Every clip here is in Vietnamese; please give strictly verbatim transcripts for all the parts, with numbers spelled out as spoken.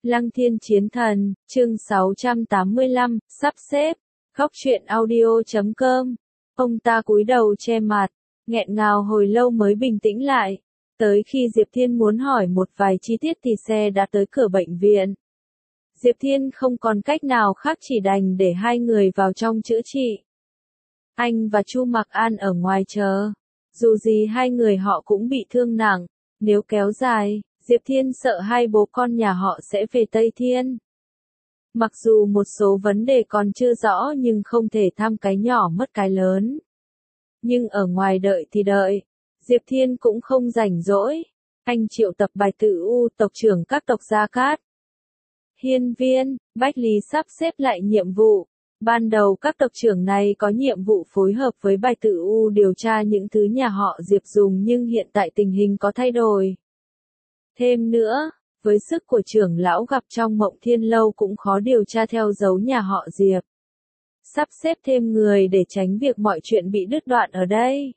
Lăng Thiên Chiến Thần, chương sáu trăm tám mươi lăm, sắp xếp, góc truyện audio chấm com. Ông ta cúi đầu che mặt, nghẹn ngào hồi lâu mới bình tĩnh lại. Tới khi Diệp Thiên muốn hỏi một vài chi tiết thì xe đã tới cửa bệnh viện. Diệp Thiên không còn cách nào khác chỉ đành để hai người vào trong chữa trị. Anh và Chu Mặc An ở ngoài chờ. Dù gì hai người họ cũng bị thương nặng, nếu kéo dài, Diệp Thiên sợ hai bố con nhà họ sẽ về Tây Thiên. Mặc dù một số vấn đề còn chưa rõ nhưng không thể tham cái nhỏ mất cái lớn. Nhưng ở ngoài đợi thì đợi, Diệp Thiên cũng không rảnh rỗi. Anh triệu tập Bài Tử U, tộc trưởng các tộc Gia Cát, Hiên Viên, Bách Lý sắp xếp lại nhiệm vụ. Ban đầu các tộc trưởng này có nhiệm vụ phối hợp với Bài Tử U điều tra những thứ nhà họ Diệp dùng, nhưng hiện tại tình hình có thay đổi. Thêm nữa, với sức của trưởng lão gặp trong Mộng Thiên Lâu cũng khó điều tra theo dấu nhà họ Diệp. Sắp xếp thêm người để tránh việc mọi chuyện bị đứt đoạn ở đây.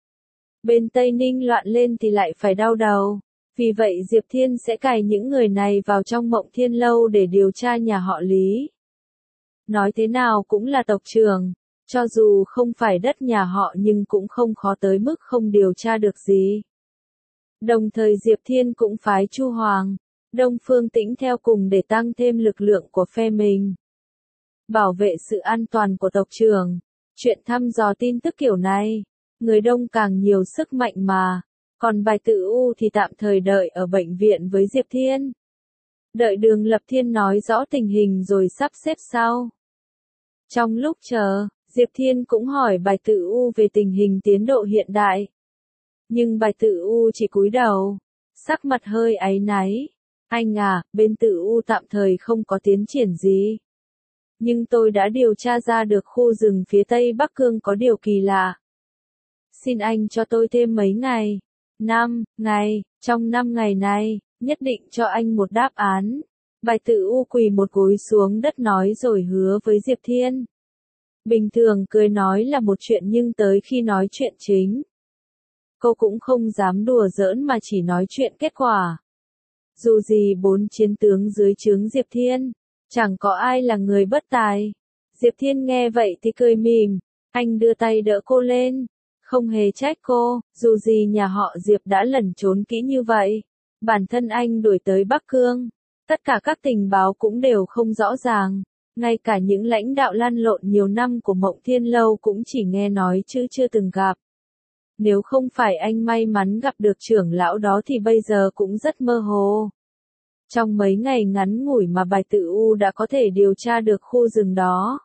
Bên Tây Ninh loạn lên thì lại phải đau đầu. Vì vậy Diệp Thiên sẽ cài những người này vào trong Mộng Thiên Lâu để điều tra nhà họ Lý. Nói thế nào cũng là tộc trưởng, cho dù không phải đất nhà họ nhưng cũng không khó tới mức không điều tra được gì. Đồng thời Diệp Thiên cũng phái Chu Hoàng, Đông Phương Tĩnh theo cùng để tăng thêm lực lượng của phe mình. Bảo vệ sự an toàn của tộc trưởng. Chuyện thăm dò tin tức kiểu này, người đông càng nhiều sức mạnh mà. Còn Bài Tử U thì tạm thời đợi ở bệnh viện với Diệp Thiên. Đợi Đường Lập Thiên nói rõ tình hình rồi sắp xếp sau. Trong lúc chờ, Diệp Thiên cũng hỏi Bài Tử U về tình hình tiến độ hiện đại. Nhưng Bài Tử U chỉ cúi đầu, sắc mặt hơi áy náy. Anh à, bên Tử U tạm thời không có tiến triển gì. Nhưng tôi đã điều tra ra được khu rừng phía tây Bắc Cương có điều kỳ lạ. Xin anh cho tôi thêm mấy ngày. Năm ngày, trong năm ngày này, nhất định cho anh một đáp án. Bài Tử U quỳ một gối xuống đất nói rồi hứa với Diệp Thiên. Bình thường cười nói là một chuyện nhưng tới khi nói chuyện chính, cô cũng không dám đùa giỡn mà chỉ nói chuyện kết quả. Dù gì bốn chiến tướng dưới trướng Diệp Thiên, chẳng có ai là người bất tài. Diệp Thiên nghe vậy thì cười mỉm, anh đưa tay đỡ cô lên. Không hề trách cô, dù gì nhà họ Diệp đã lẩn trốn kỹ như vậy. Bản thân anh đuổi tới Bắc Cương, tất cả các tình báo cũng đều không rõ ràng. Ngay cả những lãnh đạo lăn lộn nhiều năm của Mộng Thiên Lâu cũng chỉ nghe nói chứ chưa từng gặp. Nếu không phải anh may mắn gặp được trưởng lão đó thì bây giờ cũng rất mơ hồ. Trong mấy ngày ngắn ngủi mà Bài Tử U đã có thể điều tra được khu rừng đó.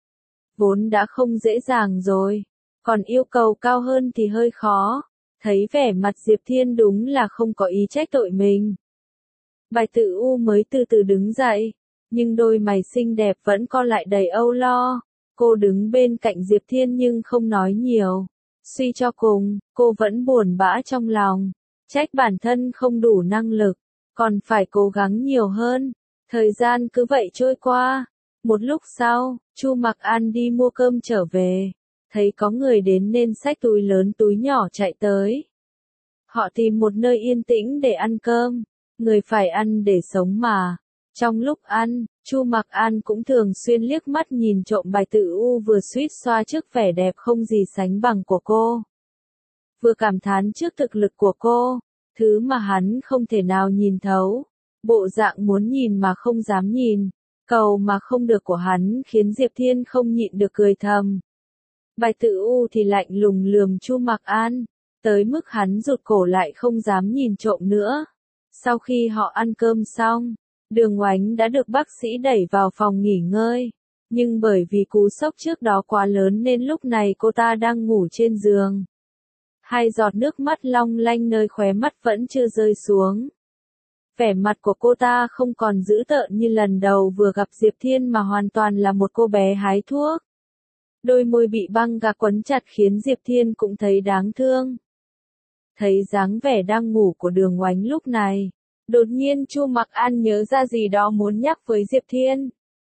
Vốn đã không dễ dàng rồi, còn yêu cầu cao hơn thì hơi khó. Thấy vẻ mặt Diệp Thiên đúng là không có ý trách tội mình. Bài Tử U mới từ từ đứng dậy, nhưng đôi mày xinh đẹp vẫn co lại đầy âu lo. Cô đứng bên cạnh Diệp Thiên nhưng không nói nhiều. Suy cho cùng, cô vẫn buồn bã trong lòng. Trách bản thân không đủ năng lực, còn phải cố gắng nhiều hơn. Thời gian cứ vậy trôi qua. Một lúc sau, Chu Mặc An đi mua cơm trở về. Thấy có người đến nên xách túi lớn túi nhỏ chạy tới. Họ tìm một nơi yên tĩnh để ăn cơm. Người phải ăn để sống mà. Trong lúc ăn, Chu Mặc An cũng thường xuyên liếc mắt nhìn trộm Bài Tử U vừa suýt xoa trước vẻ đẹp không gì sánh bằng của cô. Vừa cảm thán trước thực lực của cô, thứ mà hắn không thể nào nhìn thấu. Bộ dạng muốn nhìn mà không dám nhìn, cầu mà không được của hắn khiến Diệp Thiên không nhịn được cười thầm. Bài Tử U thì lạnh lùng lườm Chu Mặc An, tới mức hắn rụt cổ lại không dám nhìn trộm nữa. Sau khi họ ăn cơm xong, Đường Oánh đã được bác sĩ đẩy vào phòng nghỉ ngơi, nhưng bởi vì cú sốc trước đó quá lớn nên lúc này cô ta đang ngủ trên giường. Hai giọt nước mắt long lanh nơi khóe mắt vẫn chưa rơi xuống. Vẻ mặt của cô ta không còn dữ tợn như lần đầu vừa gặp Diệp Thiên mà hoàn toàn là một cô bé hái thuốc. Đôi môi bị băng gạc quấn chặt khiến Diệp Thiên cũng thấy đáng thương. Thấy dáng vẻ đang ngủ của Đường Oánh lúc này, đột nhiên Chu Mặc An nhớ ra gì đó muốn nhắc với Diệp Thiên.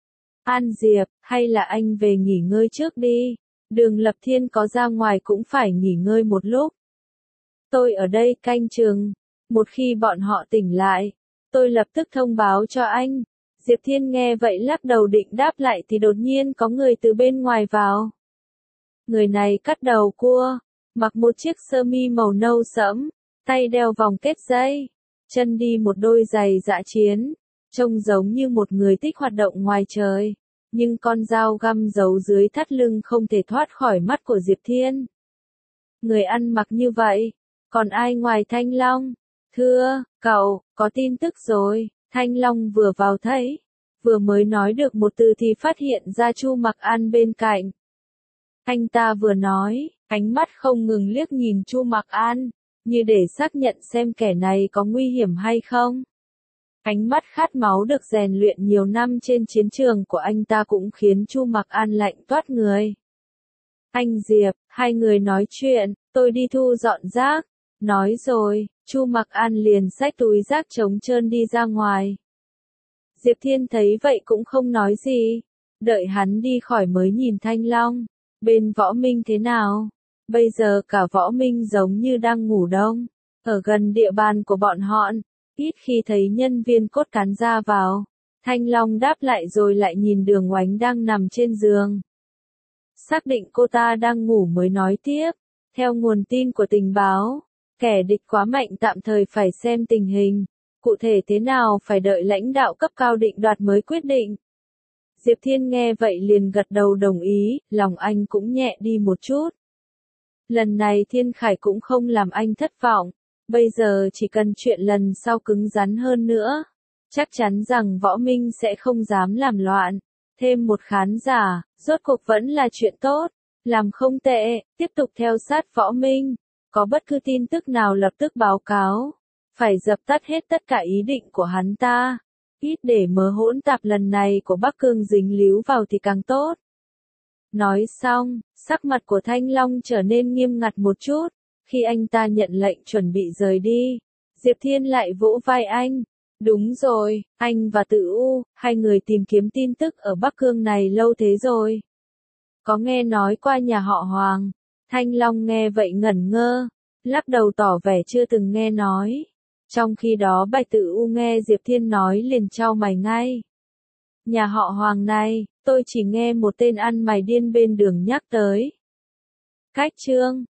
An Diệp, hay là anh về nghỉ ngơi trước đi, Đường Lập Thiên có ra ngoài cũng phải nghỉ ngơi một lúc. Tôi ở đây canh chừng, một khi bọn họ tỉnh lại, tôi lập tức thông báo cho anh. Diệp Thiên nghe vậy lắc đầu định đáp lại thì đột nhiên có người từ bên ngoài vào. Người này cắt đầu cua, mặc một chiếc sơ mi màu nâu sẫm, tay đeo vòng kết dây, chân đi một đôi giày dã chiến, trông giống như một người thích hoạt động ngoài trời, nhưng con dao găm giấu dưới thắt lưng không thể thoát khỏi mắt của Diệp Thiên. Người ăn mặc như vậy, còn ai ngoài Thanh Long? Thưa, cậu, có tin tức rồi. Thanh Long vừa vào thấy, vừa mới nói được một từ thì phát hiện ra Chu Mặc An bên cạnh. Anh ta vừa nói, ánh mắt không ngừng liếc nhìn Chu Mặc An, như để xác nhận xem kẻ này có nguy hiểm hay không. Ánh mắt khát máu được rèn luyện nhiều năm trên chiến trường của anh ta cũng khiến Chu Mặc An lạnh toát người. Anh Diệp, hai người nói chuyện, tôi đi thu dọn rác. Nói rồi, Chu Mặc An liền xách túi rác trống trơn đi ra ngoài. Diệp Thiên thấy vậy cũng không nói gì, đợi hắn đi khỏi mới nhìn Thanh Long. Bên Võ Minh thế nào? Bây giờ cả Võ Minh giống như đang ngủ đông, ở gần địa bàn của bọn họ, ít khi thấy nhân viên cốt cán ra vào. Thanh Long đáp lại rồi lại nhìn Đường Oánh đang nằm trên giường. Xác định cô ta đang ngủ mới nói tiếp, theo nguồn tin của tình báo, kẻ địch quá mạnh tạm thời phải xem tình hình, cụ thể thế nào phải đợi lãnh đạo cấp cao định đoạt mới quyết định. Diệp Thiên nghe vậy liền gật đầu đồng ý, lòng anh cũng nhẹ đi một chút. Lần này Thiên Khải cũng không làm anh thất vọng, bây giờ chỉ cần chuyện lần sau cứng rắn hơn nữa. Chắc chắn rằng Võ Minh sẽ không dám làm loạn. Thêm một khán giả, rốt cuộc vẫn là chuyện tốt. Làm không tệ, tiếp tục theo sát Võ Minh. Có bất cứ tin tức nào lập tức báo cáo. Phải dập tắt hết tất cả ý định của hắn ta. Ít để mớ hỗn tạp lần này của Bắc Cương dính líu vào thì càng tốt. Nói xong, sắc mặt của Thanh Long trở nên nghiêm ngặt một chút. Khi anh ta nhận lệnh chuẩn bị rời đi, Diệp Thiên lại vỗ vai anh. Đúng rồi, anh và Tử U, hai người tìm kiếm tin tức ở Bắc Cương này lâu thế rồi. Có nghe nói qua nhà họ Hoàng. Thanh Long nghe vậy ngẩn ngơ, lắc đầu tỏ vẻ chưa từng nghe nói. Trong khi đó Bạch Tử U nghe Diệp Thiên nói liền chau mày ngay. Nhà họ Hoàng này, tôi chỉ nghe một tên ăn mày điên bên đường nhắc tới. Cách chương